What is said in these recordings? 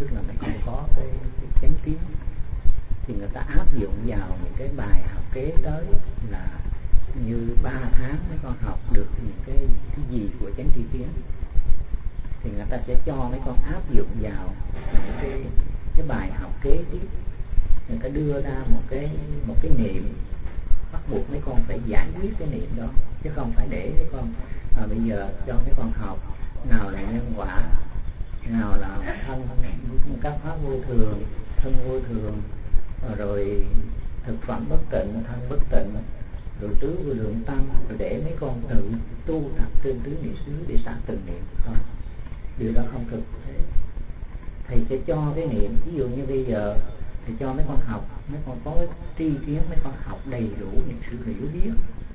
tức là mấy con có cái chánh kiến, thì người ta áp dụng vào những cái bài học kế tới là như 3 tháng mấy con học được những cái gì của chánh tri kiến, thì người ta sẽ cho mấy con áp dụng vào những cái bài học kế tiếp. Người ta đưa ra một cái niệm, bắt buộc mấy con phải giải quyết cái niệm đó, chứ không phải để mấy con bây giờ cho mấy con học nào là nhân quả, nào là thân các pháp vô thường, thân vô thường, rồi thực phẩm bất tịnh, thân bất tịnh, rồi tứ vô lượng tâm, rồi để mấy con tự tu tập trên tứ niệm xứ để xả từng niệm. Không, điều đó không thực thế. Thầy sẽ cho cái niệm, ví dụ như bây giờ thì cho mấy con học, mấy con có cái tri kiến, mấy con học đầy đủ những sự hiểu biết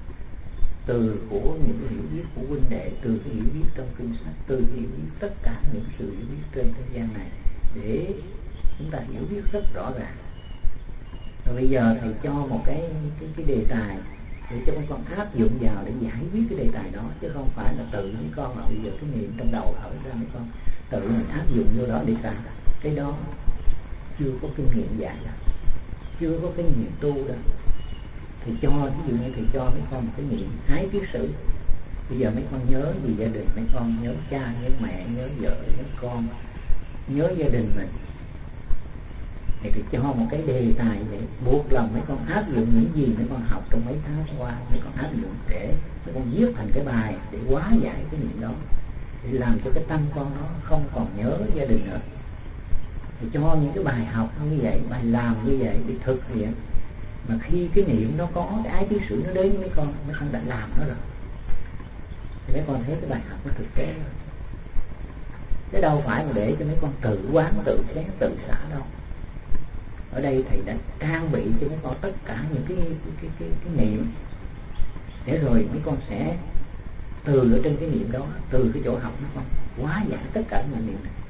từ của những hiểu biết của huynh đệ, từ cái hiểu biết trong kinh sách, từ hiểu biết tất cả những sự hiểu biết trên thế gian này, để chúng ta hiểu biết rất rõ ràng. Rồi bây giờ thầy cho một cái đề tài để cho mấy con áp dụng vào để giải quyết cái đề tài đó, chứ không phải là tự mấy con mà bây giờ cái niệm trong đầu thở ra mấy con tự mình áp dụng vô đó để xả. Cái đó chưa có kinh nghiệm dạy đâu, chưa có kinh nghiệm tu đâu. Thì cho ví dụ như thầy cho mấy con một cái niệm ái kiết sử. Bây giờ mấy con nhớ về gia đình, mấy con nhớ cha, nhớ mẹ, nhớ vợ, nhớ con, nhớ gia đình mình. Thì cho một cái đề tài để buộc lòng mấy con áp dụng những gì mấy con học trong mấy tháng qua, mấy con áp dụng để mấy con viết thành cái bài để hóa giải cái niệm đó, để làm cho cái tâm con nó không còn nhớ gia đình nữa. Thì cho những cái bài học như vậy, bài làm như vậy để thực hiện. Mà khi cái niệm nó có cái ái kiết sử nó đến với mấy con đã làm nó rồi, thì mấy con thấy cái bài học nó thực tế rồi. Chứ đâu phải mà để cho mấy con tự quán, tự xét, tự xả đâu. Ở đây thầy đã trang bị cho mấy con tất cả những cái niệm, để rồi mấy con sẽ từ ở trên cái niệm đó, từ cái chỗ học mấy con hóa giải tất cả những niệm này,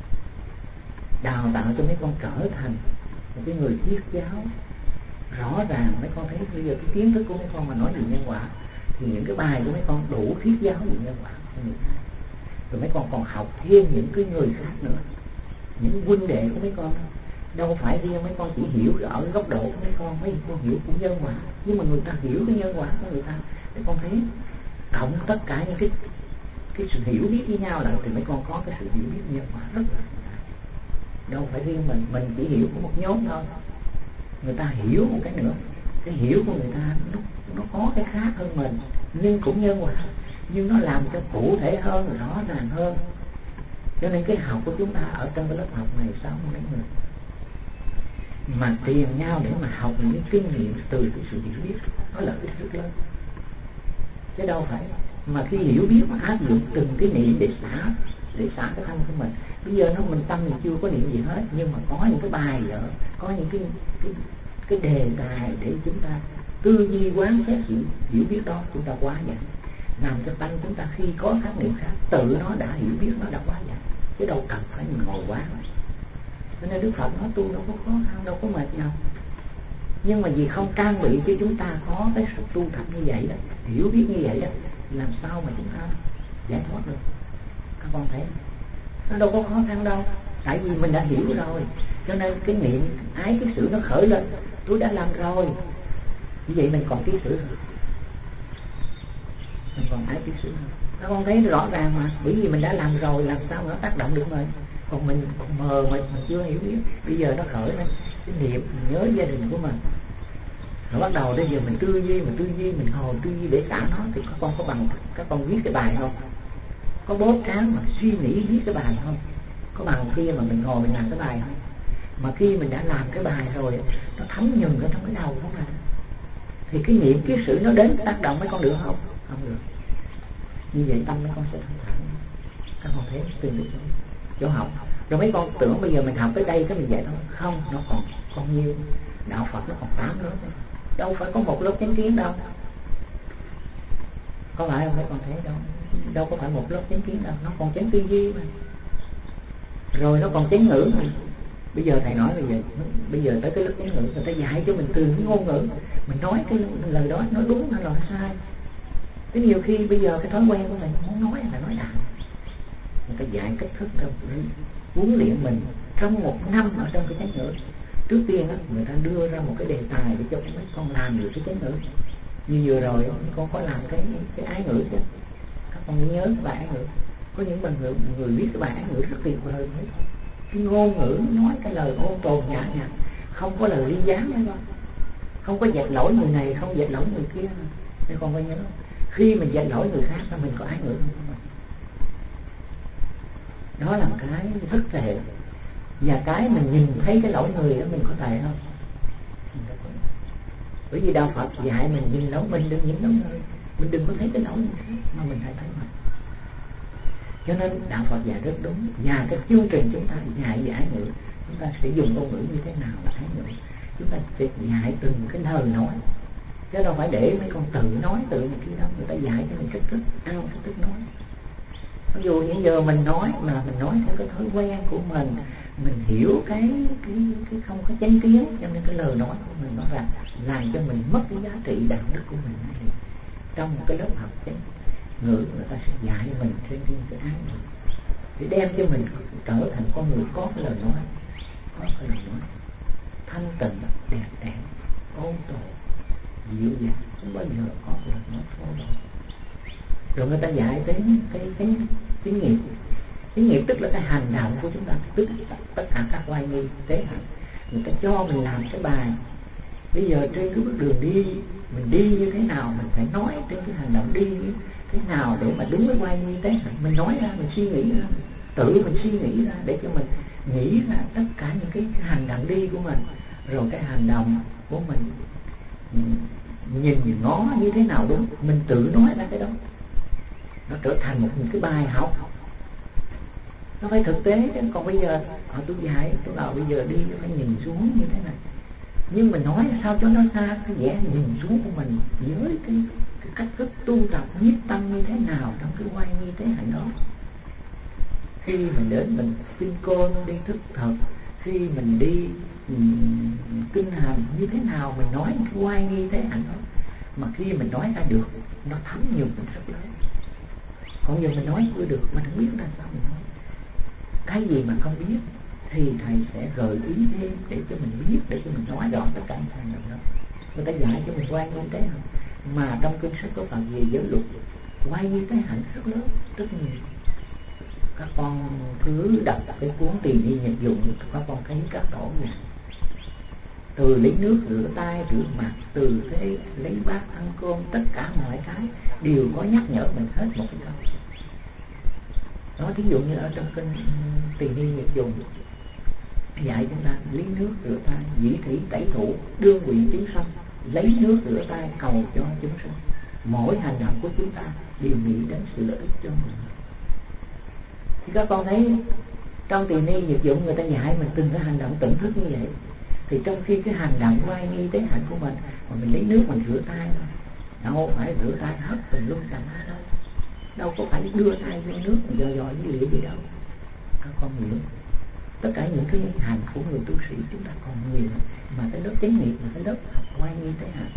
đào tạo cho mấy con trở thành một cái người thuyết giáo rõ ràng. Mấy con thấy bây giờ cái kiến thức của mấy con mà nói về nhân quả, thì những cái bài của mấy con đủ thuyết giáo về nhân quả cho người khác. Rồi mấy con còn học thêm những cái người khác nữa, những huynh đệ của mấy con. Đâu phải riêng mấy con chỉ hiểu ở góc độ của mấy con hiểu của nhân quả, nhưng mà người ta hiểu cái nhân quả của người ta, để con thấy cộng tất cả những cái sự hiểu biết với nhau lại, thì mấy con có cái sự hiểu biết nhân quả rất là đâu phải riêng mình chỉ hiểu của một nhóm thôi. Người ta hiểu một cái nữa, cái hiểu của người ta nó có cái khác hơn mình, nhưng cũng nhân quả, nhưng nó làm cho cụ thể hơn, rõ ràng hơn. Cho nên cái học của chúng ta ở trong cái lớp học này 6 mấy người mà tìm nhau để mà học những kinh nghiệm từ cái sự hiểu biết, nó là cái rất lớn. Chứ đâu phải mà khi hiểu biết mà áp dụng từng cái niệm để xả cái thân của mình. Bây giờ mình tâm mình chưa có niệm gì hết, nhưng mà có những cái bài vở, có những cái đề tài để chúng ta tư duy quán xét sự hiểu biết đó, chúng ta hóa giải, làm cho tâm chúng ta khi có các niệm khác tự nó đã hiểu biết, nó đã hóa giải, chứ đâu cần phải mình ngồi quán. Cho nên Đức Phật nói tu đâu có khó khăn, đâu có mệt nhọc. Nhưng mà vì không trang bị cho chúng ta có cái sự tu tập như vậy đó, hiểu biết như vậy đó, làm sao mà chúng ta giải thoát được. Các con thấy nó đâu có khó khăn đâu, tại vì mình đã hiểu rồi. Cho nên cái niệm ái cái sự nó khởi lên, tôi đã làm rồi, như vậy mình còn cái sự, mình còn ái cái sự. Các con thấy rõ ràng mà, bởi vì mình đã làm rồi, làm sao mà nó tác động được mình. Còn mình mờ mình chưa hiểu biết. Bây giờ nó khởi lên cái niệm, mình nhớ gia đình của mình, rồi bắt đầu bây giờ mình tư duy, mình hồi tư duy để xả nó. Thì các con có bằng các con viết cái bài không? Có bóp trán mà suy nghĩ viết cái bài không? Có bằng kia mà mình ngồi mình làm cái bài không? Mà khi mình đã làm cái bài rồi, nó thấm nhuần ở trong cái đầu của mình, thì cái niệm cái sự nó đến tác động mấy con được không? Không được. Như vậy tâm mấy con sẽ thanh thản. Các con thấy tương tự chỗ học. Rồi mấy con tưởng bây giờ mình học tới đây cái mình dạy thôi. Không, nó còn nhiều. Đạo Phật nó còn 8 lớp này. Đâu phải có một lớp chánh kiến đâu. Có phải không mấy con thấy đâu? Đâu có phải một lớp chánh kiến đâu. Nó còn chánh tư duy mà. Rồi nó còn chánh ngữ mà. Bây giờ thầy nói bây giờ tới cái lớp chánh ngữ, người ta dạy cho mình từ cái ngôn ngữ, mình nói cái lời đó nói đúng hay là sai. Thế nhiều khi bây giờ cái thói quen của mình muốn nói là nói đạo, người ta dạy cách thức đâu, huấn luyện mình trong một năm ở trong cái chánh ngữ, trước tiên á, người ta đưa ra một cái đề tài để cho mấy con làm được cái chánh ngữ. Như vừa rồi con có làm cái ái ngữ chứ, các con nhớ cái bài ái ngữ. Có những người viết cái bài ái ngữ rất tuyệt vời, cái ngôn ngữ nói cái lời ôn tồn nhã nhặn, không có lời ly gián nữa, không có dẹp lỗi người này, không dẹp lỗi người kia. Nên con phải nhớ, khi mình dẹp lỗi người khác là mình có ái ngữ. Đó là một cái rất tệ. Và cái mình nhìn thấy cái lỗi người đó mình có tệ không? Bởi vì đạo Phật dạy mình nhìn lỗi mình, đừng nhìn lỗi người. Mình đừng có thấy cái lỗi người khác mà mình hãy thấy mình. Cho nên đạo Phật dạy rất đúng. Và cái chương trình chúng ta dạy về ái ngữ, chúng ta sẽ dùng ngôn ngữ như thế nào là ái ngữ. Chúng ta sẽ dạy từng cái lời nói, chứ đâu phải để mấy con tự nói tự này kia đâu. Người ta dạy cho mình cách thức ăn, cách thức nói. Ví dụ những giờ mình nói mà mình nói theo cái thói quen của mình hiểu cái không có chánh kiến, cho nên cái lời nói của mình nó làm cho mình mất cái giá trị đạo đức của mình. Trong một cái lớp học chánh ngữ, người ta sẽ dạy mình trên cái ái ngữ để đem cho mình trở thành con người có cái lời nói, có cái lời nói thanh tịnh, đẹp đẽ, ôn tồn, dịu dàng, không bao giờ có cái lời nói thô bạo. Rồi người ta dạy đến cái nghiệp. Cái nghiệp tức là cái hành động của chúng ta, tức tất cả các oai nghi tế hạnh. Người ta cho mình làm cái bài. Bây giờ trên cái bước đường đi, mình đi như thế nào, mình phải nói trên cái hành động đi như thế nào để mà đúng với oai nghi tế hạnh. Mình nói ra, mình suy nghĩ ra, tự mình suy nghĩ ra để cho mình nghĩ ra tất cả những cái hành động đi của mình. Rồi cái hành động của mình nhìn ngó như thế nào đúng, mình tự nói ra cái đó. Nó trở thành một cái bài học, nó phải thực tế chứ. Còn bây giờ tôi dạy tôi bảo bây giờ đi phải nhìn xuống như thế này, nhưng mình nói sao cho nó xa cái vẻ nhìn xuống của mình với cái cách thức tu tập nhiếp tâm như thế nào trong cái oai nghi tế hạnh đó. Khi mình đến mình kinh côn đi thức thật, khi mình đi kinh hành như thế nào mình nói cái oai nghi tế hạnh đó, mà khi mình nói ra được nó thấm nhiều mình rất lớn. Còn giờ mình nói chưa được, mình không biết là sao mình nói. Cái gì mà không biết thì thầy sẽ gợi ý thêm để cho mình biết, để cho mình nói rõ tất cả những hành động đó. Người ta dạy cho mình oai nghi tế hạnh, mà trong kinh sách có phần về giới luật oai nghi tế hạnh rất lớn, rất nhiều. Các con cứ đọc cái cuốn Tiền Đi Nhật Dụng, các con thấy các tổ này, từ lấy nước rửa tay rửa mặt, từ cái lấy bát ăn cơm, tất cả mọi cái đều có nhắc nhở mình hết một cái câu. Đó, thí dụ như ở trong kinh Tiền Đi Nhật Dụng dạy chúng ta lấy nước rửa tay, dĩ thủy tẩy thủ, đương vị chứng sanh, lấy nước rửa tay cầu cho chúng sinh. Mỗi hành động của chúng ta đều nghĩ đến sự lợi ích cho mình. Thì các con thấy trong Tiền Đi Nhật Dụng người ta dạy mình từng cái hành động tỉnh thức như vậy. Thì trong khi cái hành động oai nghi tế hạnh của mình mà mình lấy nước mình rửa tay thôi, đâu phải rửa tay hết từng lúc tầm đâu, đâu có phải đưa tay vô nước mình dò với liệu gì đâu. Các con hiểu, tất cả những cái hành của người tu sĩ chúng ta còn nhiều, mà cái lớp chánh nghiệp là cái lớp học oai nghi tế hạnh.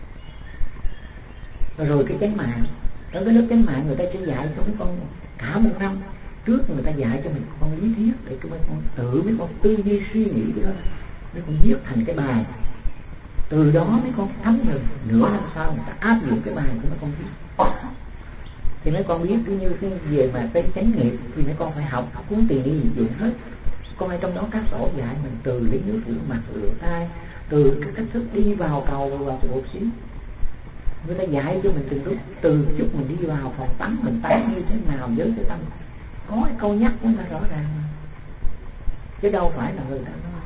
Rồi cái chánh mạng, trong cái lớp chánh mạng người ta sẽ dạy cho mấy con cả một năm trước, người ta dạy cho mình con lý thuyết để cho mấy con tự mấy con tư duy suy nghĩ cái đó, mấy con viết thành cái bài. Từ đó mấy con thấm rồi nửa năm sau người ta áp dụng cái bài của mấy con viết. Thì mấy con biết như cái về mà cái chánh nghiệp thì mấy con phải học cuốn Tiền Đi Nhật Dụng hết. Con ở trong đó các tổ dạy mình từ lấy nước rửa mặt rửa tay, từ cái cách thức đi vào cầu vào một xíu. Người ta dạy cho mình từ chút mình đi vào phòng tắm mình tắm như thế nào với cái tâm, có cái câu nhắc của người ta rõ ràng, chứ đâu phải là người ta nói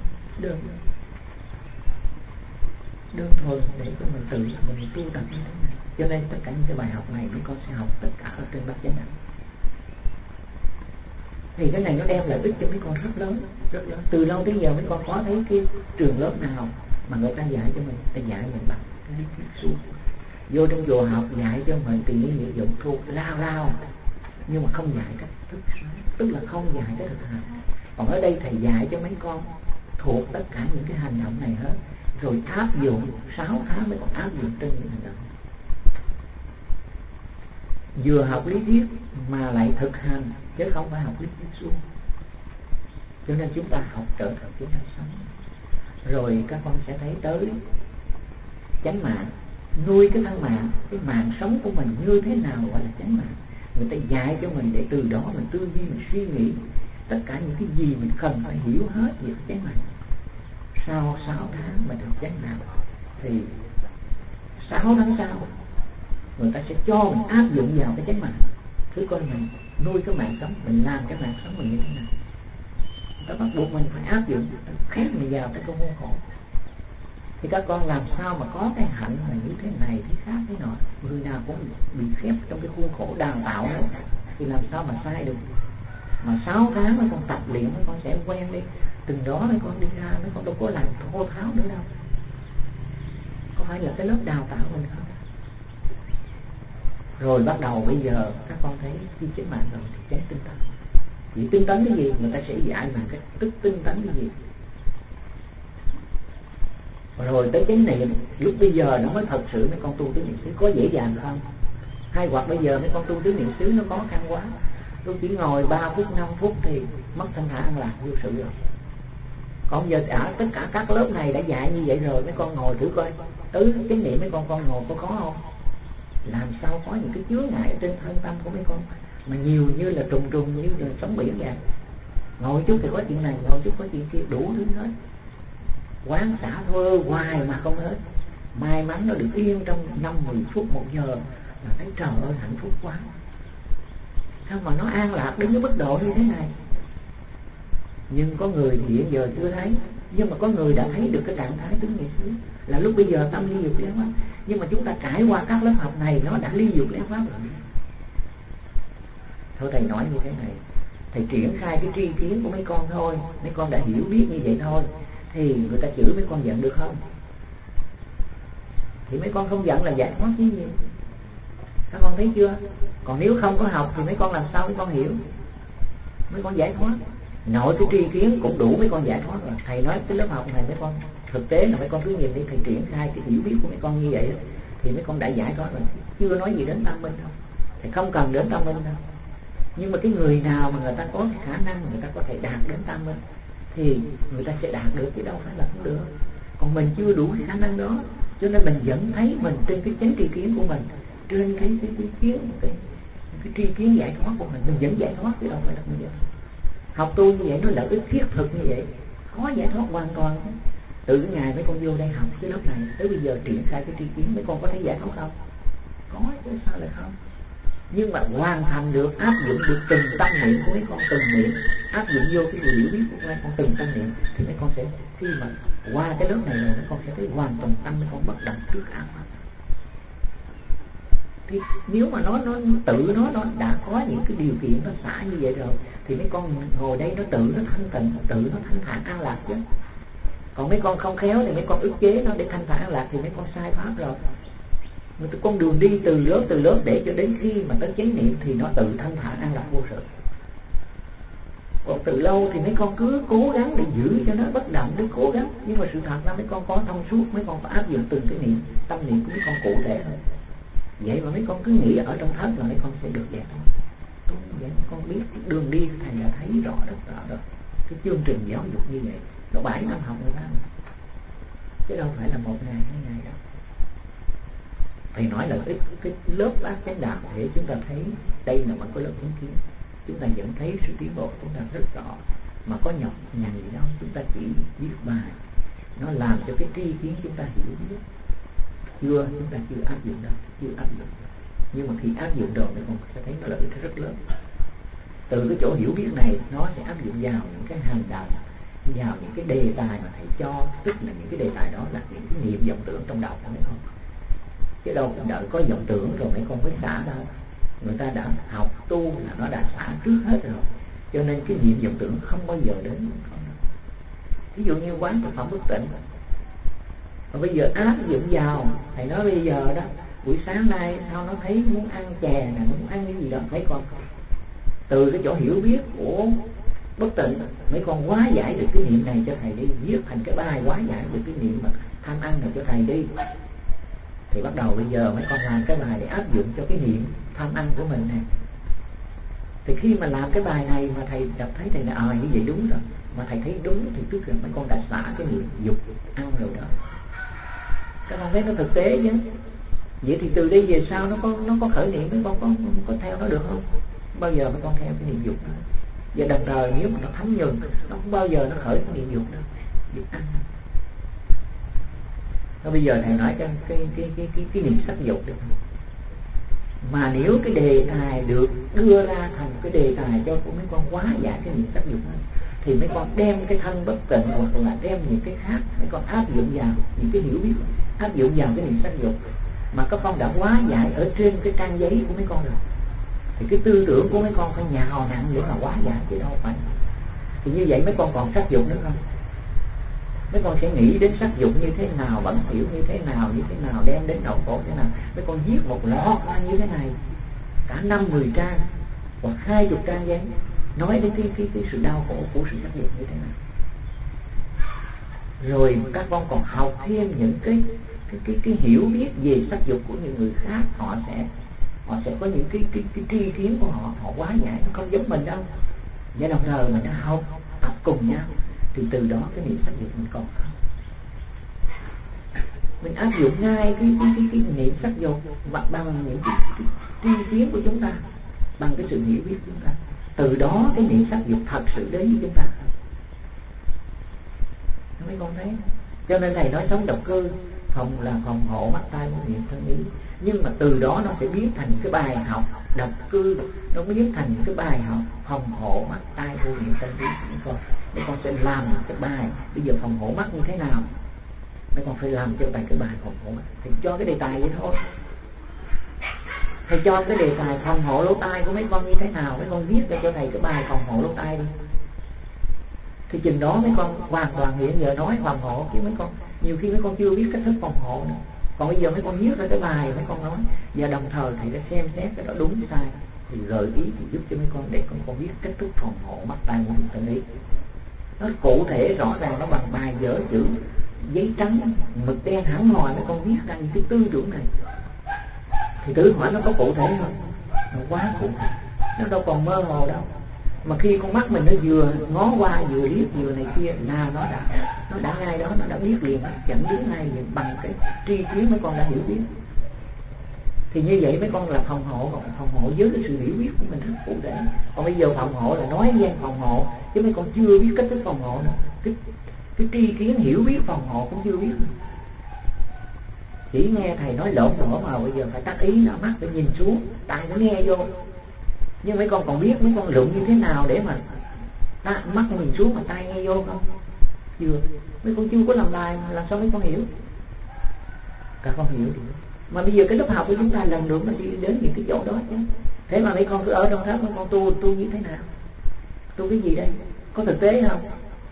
đơn thuần để cho mình tự mình tu tập như thế này. Cho nên tất cả những cái bài học này mấy con sẽ học tất cả ở trên Bát Chánh Đạo. Thì cái này nó đem lợi ích cho mấy con rất lớn, rất lớn. Từ lâu tới giờ mấy con có thấy cái trường lớp nào mà người ta dạy cho mình, ta dạy mình bằng cái lý thuyết suông. Vô trong chùa học dạy cho mình Tiền Đi Nhật Dụng thuộc lao nhưng mà không dạy cách thức, tức là không dạy cái thực hành. Còn ở đây thầy dạy cho mấy con thuộc tất cả những cái hành động này hết, rồi áp dụng 6 tháng mới còn áp dụng trên những hành động. Vừa học lý thuyết mà lại thực hành, chứ không phải học lý thuyết suông. Cho nên chúng ta học trở thành kỹ năng sống. Rồi các con sẽ thấy tới chánh mạng, nuôi cái thân mạng, cái mạng sống của mình như thế nào gọi là chánh mạng. Người ta dạy cho mình để từ đó mình tư duy, mình suy nghĩ tất cả những cái gì mình cần phải hiểu hết về chánh mạng. Sau 6 tháng mà được chánh mạng thì 6 tháng sau người ta sẽ cho mình áp dụng vào cái chánh mạng. Cứ coi mình nuôi cái mạng sống, mình làm cái mạng sống mình như thế nào. Người ta bắt buộc mình phải áp dụng, khép mình vào cái khuôn khổ. Thì các con làm sao mà có cái hạnh mà như thế này, thế khác, thế nọ. Người nào cũng bị khép trong cái khuôn khổ đào tạo đó, thì làm sao mà sai được. Mà 6 tháng mấy con tập luyện, mấy con sẽ quen đi. Từng đó mấy con đi ra, mấy con đâu có làm thô tháo nữa đâu. Có phải là cái lớp đào tạo mình không? Rồi bắt đầu bây giờ các con thấy khi chánh mạng rồi thì chánh tinh tấn. Chỉ tinh tấn cái gì, người ta sẽ dạy mình cái tức tinh tấn cái gì. Rồi tới chánh niệm, lúc bây giờ nó mới thật sự mấy con tu tứ niệm xứ có dễ dàng không? Hay hoặc bây giờ mấy con tu tứ niệm xứ nó khó khăn quá, tôi chỉ ngồi 3 phút 5 phút thì mất thanh thản an lạc vô sự rồi. Còn giờ ở tất cả các lớp này đã dạy như vậy rồi, mấy con ngồi thử coi tứ chánh niệm mấy con ngồi có khó không? Làm sao có những cái chướng ngại trên thân tâm của mấy con mà nhiều như là trùng như là sóng biển vậy. Ngồi chút thì có chuyện này, ngồi chút có chuyện kia, đủ thứ hết. Quán xả thơ hoài mà không hết. May mắn nó được yên trong 5-10 phút 1 giờ là thấy trời ơi hạnh phúc quá. Sao mà nó an lạc đến cái mức độ như thế này. Nhưng có người thì hiện giờ chưa thấy, nhưng mà có người đã thấy được cái trạng thái tứ niệm xứ là lúc bây giờ tâm ly dục liên pháp. Nhưng mà chúng ta trải qua các lớp học này nó đã ly dục liên pháp rồi. Thôi thầy nói như thế này, thầy triển khai cái tri kiến của mấy con thôi, mấy con đã hiểu biết như vậy thôi, thì người ta chửi mấy con giận được không? Thì mấy con không giận là giải thoát chứ gì. Các con thấy chưa? Còn nếu không có học thì mấy con làm sao mấy con hiểu? Mấy con giải thoát. Nội cái tri kiến cũng đủ mấy con giải thoát rồi. Thầy nói cái lớp học này mấy con thực tế là mấy con cứ nhìn đi, thầy triển khai cái hiểu biết của mấy con như vậy đó, thì mấy con đã giải thoát rồi. Chưa nói gì đến tâm minh đâu. Thầy không cần đến tâm minh đâu. Nhưng mà cái người nào mà người ta có cái khả năng người ta có thể đạt đến tâm minh thì người ta sẽ đạt được, chứ đâu phải là không được. Còn mình chưa đủ cái khả năng đó, cho nên mình vẫn thấy mình trên cái chánh tri kiến của mình, trên cái kiến, cái tri kiến giải thoát của mình vẫn giải thoát, chứ đâu phải là không được. Học tu như vậy nó lợi ích thiết thực như vậy, khó giải thoát hoàn toàn. Từ cái ngày mấy con vô đây học cái lớp này tới bây giờ triển khai cái tri kiến, mấy con có thấy giải thoát không? Có chứ, sao lại không? Nhưng mà hoàn thành được, áp dụng được từng tâm niệm của mấy con, từng niệm áp dụng vô cái hiểu biết của mấy con từng tâm niệm, thì mấy con sẽ khi mà qua cái lớp này rồi mấy con sẽ thấy hoàn toàn tâm mấy con bất động trước ảo. Thì nếu mà nó tự nó đã có những cái điều kiện nó xả như vậy rồi thì mấy con ngồi đây nó tự nó thanh tịnh, tự nó thanh thản an lạc chứ. Còn mấy con không khéo thì mấy con ức chế nó để thanh thản an lạc thì mấy con sai pháp rồi. Một con đường đi từ lớp để cho đến khi mà tới chánh niệm thì nó tự thanh thản an lạc vô sự. Còn từ lâu thì mấy con cứ cố gắng để giữ cho nó bất động, để cố gắng, nhưng mà sự thật là mấy con có thông suốt, mấy con có áp dụng từng cái niệm, tâm niệm của mấy con cụ thể thôi. Vậy mà mấy con cứ nghĩ ở trong thất là mấy con sẽ được giải thoát. Vậy mấy con biết đường đi thầy đã thấy rõ rất rõ rồi. Cái chương trình giáo dục như vậy nó 7 năm học người ta, chứ đâu phải là 1 ngày 2 ngày đâu. Thầy nói là cái lớp bát chánh đạo để chúng ta thấy đây là một cái lớp chứng kiến, chúng ta vẫn thấy sự tiến bộ chúng ta rất rõ, mà có nhọc nhằn gì đâu, chúng ta chỉ viết bài nó làm cho cái tri kiến chúng ta hiểu biết. Chúng ta chưa áp dụng đâu, chưa áp dụng. Nhưng mà khi áp dụng rồi thì con sẽ thấy nó lợi ích rất lớn. Từ cái chỗ hiểu biết này nó sẽ áp dụng vào những cái hành động, vào những cái đề tài mà thầy cho, tức là những cái đề tài đó là những cái niệm vọng tưởng trong đầu của mấy con. Chứ đâu phải đợi có vọng tưởng rồi mấy con mới xả đâu. Người ta đã học tu là nó đã xả trước hết rồi, cho nên cái niệm vọng tưởng không bao giờ đến. Ví dụ như quán thực phẩm bất tịnh, và bây giờ áp dụng vào, thầy nói bây giờ đó, buổi sáng nay sao nó thấy muốn ăn chè nè, muốn ăn cái gì đó, mấy con từ cái chỗ hiểu biết của bất tịnh, mấy con hóa giải được cái niệm này cho thầy đi, viết thành cái bài hóa giải được cái niệm mà tham ăn này cho thầy đi. Thì bắt đầu bây giờ mấy con làm cái bài để áp dụng cho cái niệm tham ăn của mình nè. Thì khi mà làm cái bài này mà thầy đọc thấy thầy là như vậy đúng rồi, mà thầy thấy đúng thì trước rồi mấy con đã xả cái niệm dục ăn rồi đó. Các con thấy nó thực tế chứ. Vậy thì từ đây về sau nó có khởi niệm, mấy con có theo nó được không? Bao giờ mấy con theo cái niệm dục đó. Và đồng thời nếu mà nó thấm nhuần, nó không bao giờ nó khởi cái niệm dục đó, dục ăn. Bây giờ thầy nói cái niệm sắc dục được không? Mà nếu cái đề tài được đưa ra thành cái đề tài cho mấy con hóa giải cái niệm sắc dục đó, thì mấy con đem cái thân bất tịnh hoặc là đem những cái khác, mấy con áp dụng vào những cái hiểu biết, áp dụng vào cái niệm sắc dục mà các con đã hóa giải ở trên cái trang giấy của mấy con rồi, thì cái tư tưởng của mấy con phải nhào nặng để mà hóa giải, chứ đâu phải. Thì như vậy mấy con còn sắc dục nữa không? Mấy con sẽ nghĩ đến sắc dục như thế nào, bẩn thỉu như thế nào, đem đến nỗi khổ thế nào. Mấy con viết một loạt ra như thế này, cả 5-10 trang hoặc 20 trang giấy, nói đến cái sự đau khổ của sự sắc dục như thế nào. Rồi các con còn học thêm những cái hiểu biết về sắc dục của những người khác, họ sẽ có những cái tri kiến của họ hóa giải, nó không giống mình đâu. Và đồng thời mình đã học tập cùng nhau, thì từ đó cái niệm sắc dục mình còn không. Mình áp dụng ngay cái niệm sắc dục bằng những cái tri kiến của chúng ta, bằng cái sự hiểu biết của chúng ta. Từ đó cái niệm sắc dục thật sự đến với chúng ta. Mấy con thấy. Cho nên thầy nói sống độc cư, phòng là phòng hộ, mắt tai mũi miệng thân ý. Nhưng mà từ đó nó sẽ biến thành cái bài học độc cư, nó biến thành cái bài học phòng hộ mắt tai mũi miệng thân ý. Mấy con sẽ làm cái bài bây giờ phòng hộ mắt như thế nào, mấy con phải làm cho thầy cái bài phòng hộ mắt. Thì cho cái đề tài vậy thôi. Thầy cho cái đề tài phòng hộ lỗ tai của mấy con như thế nào, mấy con viết cho thầy cái bài phòng hộ lỗ tai đi. Thì chừng đó mấy con hoàn toàn hiện giờ nói phòng hộ, chứ mấy con nhiều khi mấy con chưa biết cách thức phòng hộ nữa. Còn bây giờ mấy con viết ra cái bài mấy con nói, và đồng thời thầy đã xem xét cái đó đúng sai, thì gợi ý thì giúp cho mấy con để con biết cách thức phòng hộ mắt tai mũi miệng thân ý. Nó cụ thể rõ ràng, nó bằng bài vở chữ giấy trắng mực đen hẳn hòi, mấy con viết ra những cái tư tưởng này. Thì tự hỏi nó có cụ thể không? Nó quá cụ thể, nó đâu còn mơ hồ đâu. Mà khi con mắt mình nó vừa ngó qua vừa liếc vừa này kia là nó đã ngay đó, nó đã biết liền, chẳng biết ngay liền bằng cái tri kiến mấy con đã hiểu biết. Thì như vậy mấy con là phòng hộ với cái sự hiểu biết của mình rất cụ thể. Còn bây giờ phòng hộ là nói gian phòng hộ, chứ mấy con chưa biết cách thức phòng hộ nữa. Cái tri kiến hiểu biết phòng hộ cũng chưa biết nữa. Chỉ nghe thầy nói lộn đổ mà bây giờ phải tác ý, nó mắt phải nhìn xuống, tai nó nghe vô. Nhưng mấy con còn biết mấy con lụng như thế nào để mà mắt nhìn xuống mà tai nghe vô không? Chưa. Mấy con chưa có làm bài mà làm sao mấy con hiểu? Cả con hiểu được. Mà bây giờ cái lớp học của chúng ta lần lượt nó đi đến những cái chỗ đó chứ. Thế mà mấy con cứ ở trong tháp, mấy con tu như thế nào? Tu cái gì đây? Có thực tế không?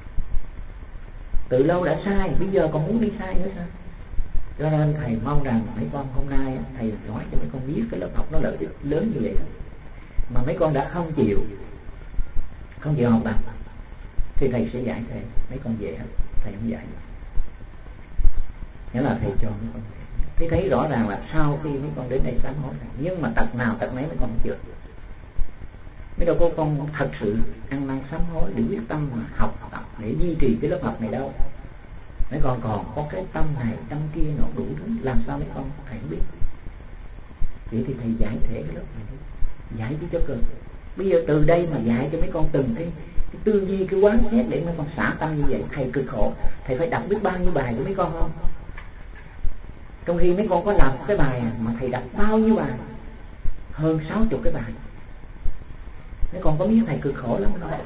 Từ lâu đã sai, bây giờ còn muốn đi sai nữa sao? Cho nên thầy mong rằng mấy con hôm nay thầy nói cho mấy con biết cái lớp học nó lợi ích lớn như vậy đó. Mà mấy con đã không chịu học tập thì thầy sẽ dạy thầy, mấy con về hết, thầy không dạy. Nghĩa là thầy cho mấy con thì thấy rõ ràng là sau khi mấy con đến đây sám hối, nhưng mà tật nào tật nấy mấy con chưa. Mấy đâu có con thật sự ăn năn sám hối để quyết tâm mà học tập để duy trì cái lớp học này đâu. Mấy con còn có cái tâm này tâm kia nó đủ thứ, làm sao mấy con thầy không biết. Vậy thì thầy giải thể cái lớp này đi, giải chứ cho cực. Bây giờ từ đây mà dạy cho mấy con từng cái tư duy, cái quán xét để mấy con xả tâm như vậy, thầy cực khổ. Thầy phải đọc biết bao nhiêu bài của mấy con không? Trong khi mấy con có làm cái bài mà thầy đọc bao nhiêu bài, hơn 60 cái bài. Mấy con có biết thầy cực khổ lắm không?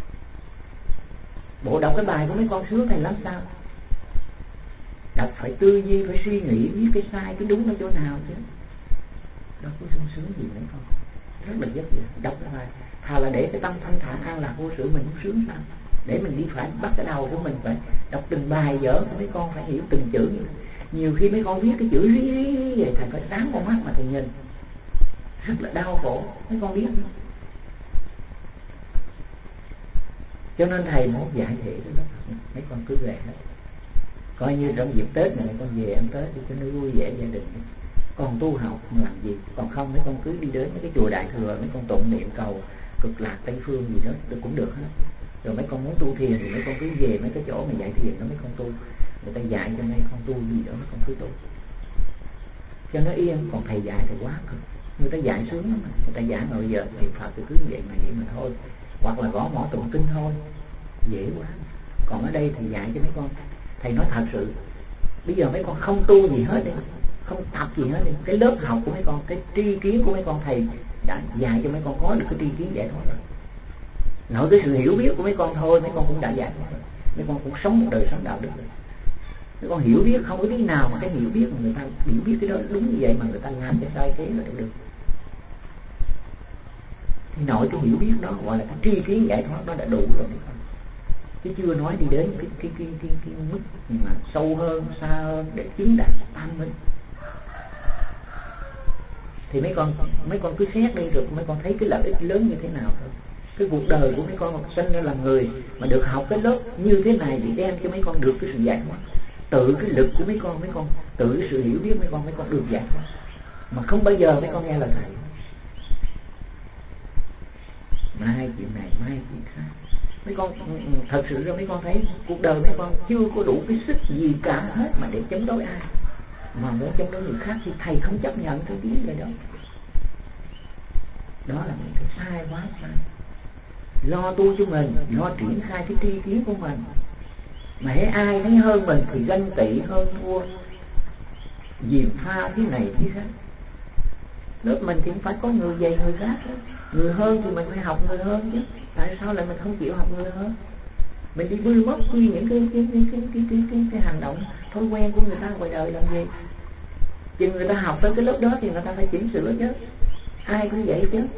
Bộ đọc cái bài của mấy con sướng thầy lắm sao? Đọc phải tư duy, phải suy nghĩ, biết cái sai, cái đúng ở chỗ nào chứ. Đâu có sung sướng gì mấy con. Rất là vất vả. Đọc cái bài thà là để cái tâm thanh thản an lạc vô sự, mình cũng sướng sao? Để mình đi phải bắt cái đầu của mình phải đọc từng bài vở, mấy con phải hiểu từng chữ. Nhiều khi mấy con viết cái chữ rí vậy, thầy phải sáng con mắt mà thầy nhìn, rất là đau khổ. Mấy con biết không? Cho nên thầy muốn giải thể đó, mấy con cứ về hết. Coi như trong dịp Tết này con về ăn Tết đi cho nó vui vẻ gia đình. Còn tu học mà làm gì? Còn không mấy con cứ đi đến mấy cái chùa Đại Thừa, mấy con tụng niệm cầu cực lạc Tây Phương gì đó cũng được hết. Rồi mấy con muốn tu thiền thì mấy con cứ về mấy cái chỗ mà dạy thiền đó mấy con tu, người ta dạy cho mấy con tu gì đó mấy con cứ tu cho nó yên. Còn thầy dạy thì quá cực, người ta dạy sướng lắm, người ta dạy mà bây giờ thì Phật thì cứ vậy mà thôi, hoặc là gõ mỏ tụng kinh thôi, dễ quá. Còn ở đây thầy dạy cho mấy con, thầy nói thật sự bây giờ mấy con không tu gì hết đi, không tập gì hết đi, cái lớp học của mấy con, cái tri kiến của mấy con thầy đã dạy cho mấy con có được cái tri kiến giải thoát rồi. Nội cái sự hiểu biết của mấy con thôi mấy con cũng đã giải thoát rồi. Mấy con cũng sống một đời sống đạo đức rồi. Mấy con hiểu biết không có tí nào mà cái hiểu biết mà người ta hiểu biết cái đó đúng như vậy mà người ta làm cho sai thế là được. Thì nội cái hiểu biết đó gọi là cái tri kiến giải thoát đó đã đủ rồi. Chứ chưa nói đi đến cái mức mà sâu hơn, xa hơn để chứng đạt tam minh. Thì mấy con cứ xét đi rồi mấy con thấy cái lợi ích lớn như thế nào thôi. Cái cuộc đời của mấy con sinh ra làm người mà được học cái lớp như thế này thì đem cho mấy con được cái sự giải thoát. Tự cái lực của mấy con tự cái sự hiểu biết mấy con được giải thoát. Mà không bao giờ mấy con nghe lời thầy. Mai chuyện này, mai chuyện khác. Mấy con thật sự ra mấy con thấy cuộc đời mấy con chưa có đủ cái sức gì cả hết mà để chống đối ai. Mà muốn chống đối người khác thì thầy không chấp nhận cái tiếng này đó. Đó là những cái sai quá sai. Lo tu cho mình, lo triển khai cái tri kiến của mình. Mà hễ ai thấy hơn mình thì ganh tị hơn thua, diềm pha thế này thế khác. Lớp mình thì phải có người dày người khác đó. Người hơn thì mình phải học người hơn chứ. Tại sao lại mình không chịu học người hơn? Mình đi bươi móc chi những cái hành động thói quen của người ta ngoài đời làm gì? Chừng người ta học tới cái lớp đó thì người ta phải chỉnh sửa chứ. Ai cũng vậy chứ.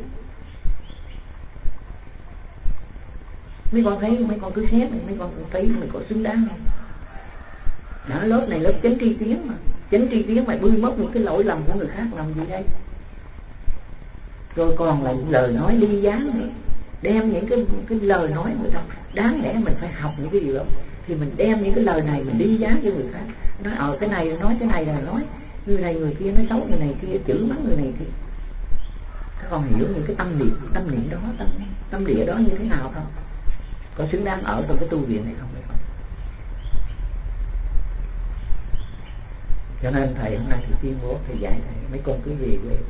Mấy con thấy mấy con cứ xét mấy con thấy mình có xứng đáng không? Đã lớp này lớp chánh tri kiến mà. Chánh tri kiến mà bươi móc những cái lỗi lầm của người khác làm gì đây? Rồi còn là những lời nói ly gián nữa. Đem những cái lời nói người ta đáng lẽ mình phải học những cái điều đó thì mình đem những cái lời này mình ly gián cho người khác. Nói cái này nói cái này là nói người này người kia nói xấu người này kia, chửi mắng người này kia. Các con hiểu những cái tâm niệm đó, tâm địa đó như thế nào không? Có xứng đáng ở trong cái tu viện này không? Cho nên thầy hôm nay thì tuyên bố thầy dạy thầy mấy con cứ về quê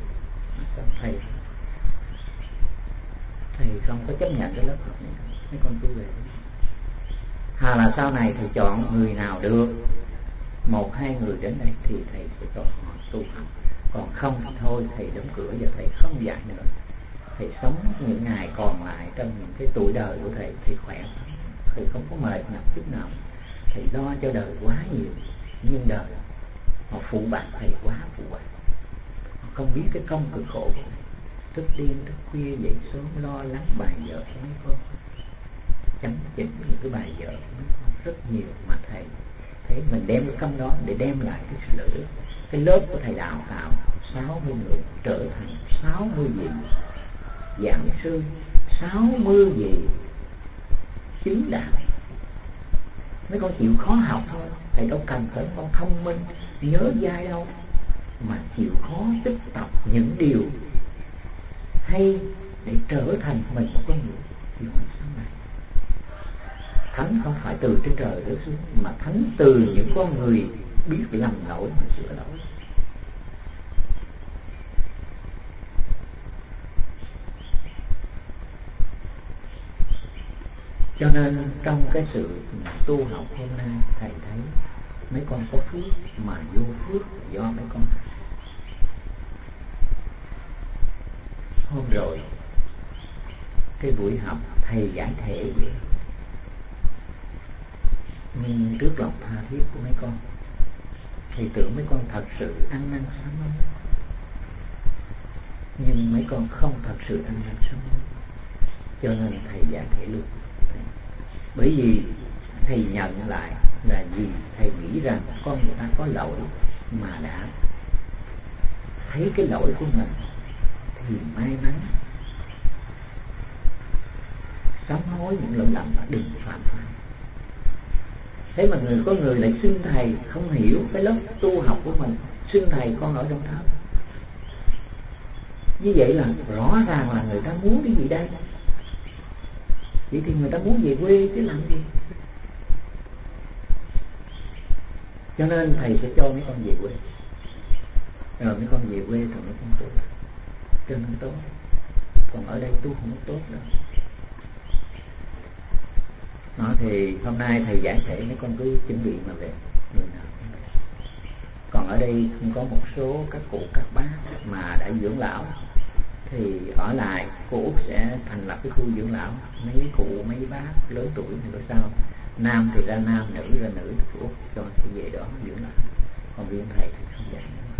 thầy không có chấp nhận cái lớp học này, mấy con cứ về. Hà là sau này thầy chọn người nào được 1-2 người đến đây thì thầy sẽ cho họ tu học, còn không thì thôi thầy đóng cửa và thầy không dạy nữa. Thầy sống những ngày còn lại trong những cái tuổi đời của thầy khỏe, thầy không có mệt nhọc chút nào. Thầy lo cho đời quá nhiều, nhưng đời họ phụ bạc thầy quá phụ bạc. Họ không biết cái công cực khổ của thầy. Thức đêm thức khuya dậy sớm lo lắng bài vở của mấy con, chấm chỉnh những cái bài vở của mấy con rất nhiều. Mà thầy thấy mình đem cái công đó để đem lại cái sự lợi ích. Cái lớp của thầy đào tạo 60 người trở thành 60 vị giảng sư, 60 vị chứng đạo. Mấy con chịu khó học thôi, thầy đâu cần phải con thông minh nhớ dai đâu, mà chịu khó tích tập những điều hay để trở thành mình một con người thì hoàn sau này. Thánh không phải từ trên trời rơi xuống, mà thánh từ những con người biết lầm lỗi mà sửa lỗi. Cho nên trong cái sự tu học hôm nay thầy thấy mấy con có phước mà vô phước do mấy con. Hôm rồi cái buổi học thầy giải thể vậy, nhưng trước lòng tha thiết của mấy con, thầy tưởng mấy con thật sự ăn năn sám hối, nhưng mấy con không thật sự ăn năn sám hối, cho nên thầy giải thể luôn. Bởi vì thầy nhận lại là vì thầy nghĩ rằng con người ta có lỗi mà đã thấy cái lỗi của mình thì may mắn sám hối những lỗi lầm và đừng phạm phải. Thế mà có người lại xưng thầy không hiểu cái lớp tu học của mình, xưng thầy con ở trong tháp. Như vậy là rõ ràng là người ta muốn cái gì đây? Vậy thì người ta muốn về quê chứ làm gì. Cho nên thầy sẽ cho mấy con về quê, rồi mấy con về quê rồi mấy con tu cho nên tốt. Còn ở đây tu không tốt đâu. Nó thì hôm nay thầy giảng thể mấy con cứ chuẩn bị mà về, người nào cũng về. Còn ở đây không có một số các cụ các bác mà đã dưỡng lão thì ở lại, cô Út sẽ thành lập cái khu dưỡng lão, mấy cụ mấy bác lớn tuổi thì có sao, nam thì ra nam, nữ ra nữ, cô Út cho thì về đó dưỡng lão. Còn riêng thầy thì không vậy.